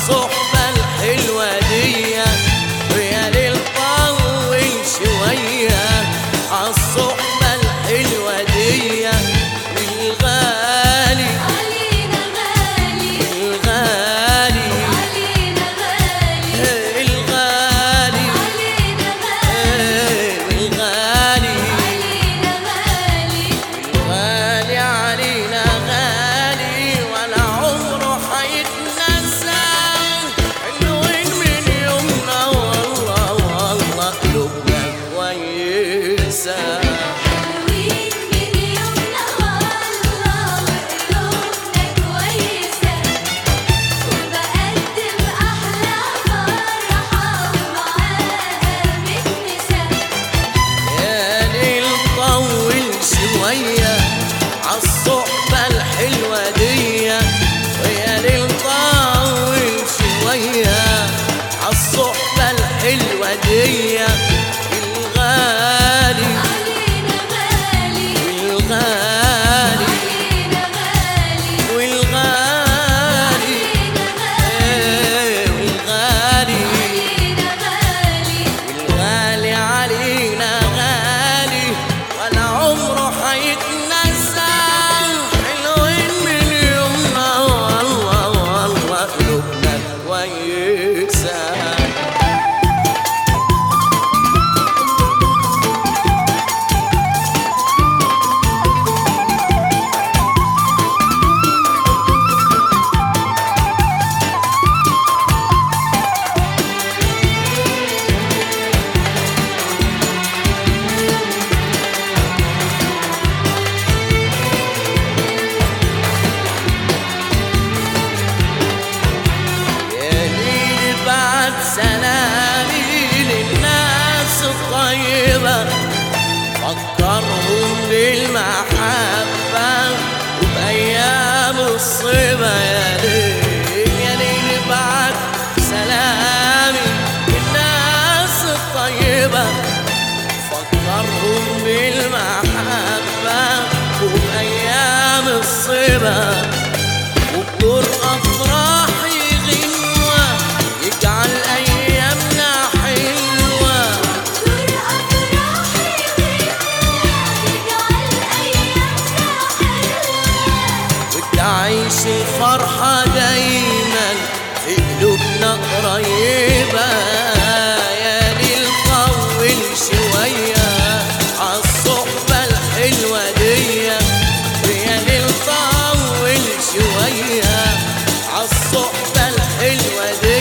عالصحبة الحلوة دي، ويا ليل طول شوية عالصحبة الحلوة دي. الغالي علينا غالي، الغالي علينا غالي، الغالي علينا غالي، الغالي علينا غالي، الغالي علينا غالي ولا عمره حيتنسى. حلوين من يومنا والله والله قلوبنا كويسة. حلوين من يومنا والله وقلوبنا كويسة، وبقدم أحلى فرحة ومعاها متنسة. يا ليل طول شوية عالصحبة الحلوة دي، ويا ليل طول شوية عالصحبة الحلوة دي. الغالي علينا غالي، والغالي علينا غالي، والغالي علينا غالي، والغالي علينا غالي، الغالي علينا غالي ولا عمره حيتنسى. حلوين من يومنا والله والله قلوبنا كويسة. يا ليل بعد سلامي للناس الطيبة، فكرهم بالمحبة وبأيام الصبا. يا ليل يا ليل بعد سلامي للناس الطيبة، فكرهم بالمحبة وبأيام الصبا. وبدور أفراحي غنوة يجعل أيامنا حلوة. دور أفراحي غنوة يجعل أيامنا حلوة، وتعيش الفرحة دايما في قلوبنا قريبة. يا ليل طول شوية عالصحبة الحلوة دي، ويا ليل طول شوية عالصحبة الحلوة دي.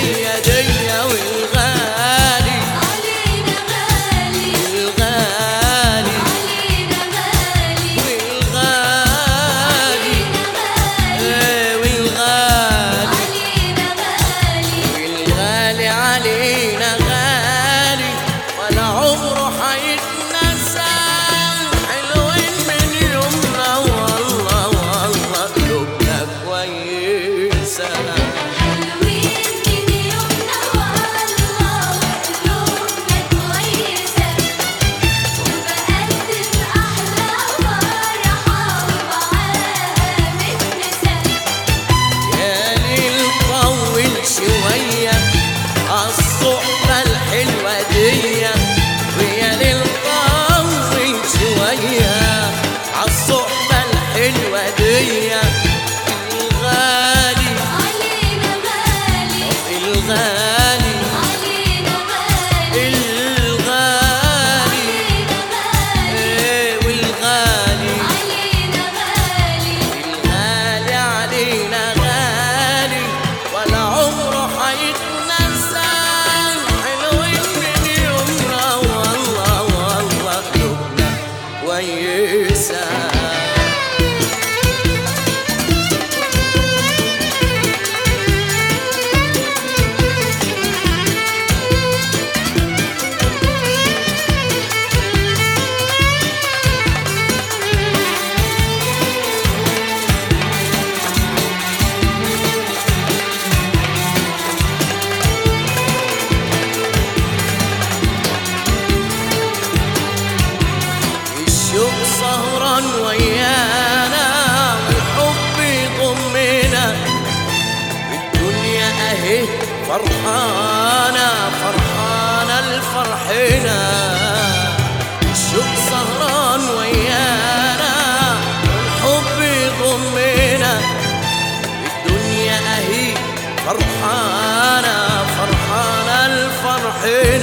والغالي علينا غالي، الغالي علينا غالي، والغالي والغالي علينا غالي، الغالي علينا غالي ولا عمره حيتنسى. حلوين من يومنا والله والله قلوبنا كويسة. حلوين من يومنا والله وقلوبنا كويسة، وبقدم أحلى فرحة ومعاها متنسة. يا ليل طول شوية عالصحبة الحلوة دي، ويا ليل طول شوية عالصحبة الحلوة دي. الغالي علينا غالي، الغالي علينا غالي، الغالي والغالي علينا غالي، الغالي علينا غالي ولا عمره حيتنسى. حلوين من يومنا والله والله قلوبنا كويسة. فرحانة فرحانة الفرحنا، الشوق سهران ويانا والحب يضمنا، الدنيا اهي فرحانة فرحانة الفرحنا.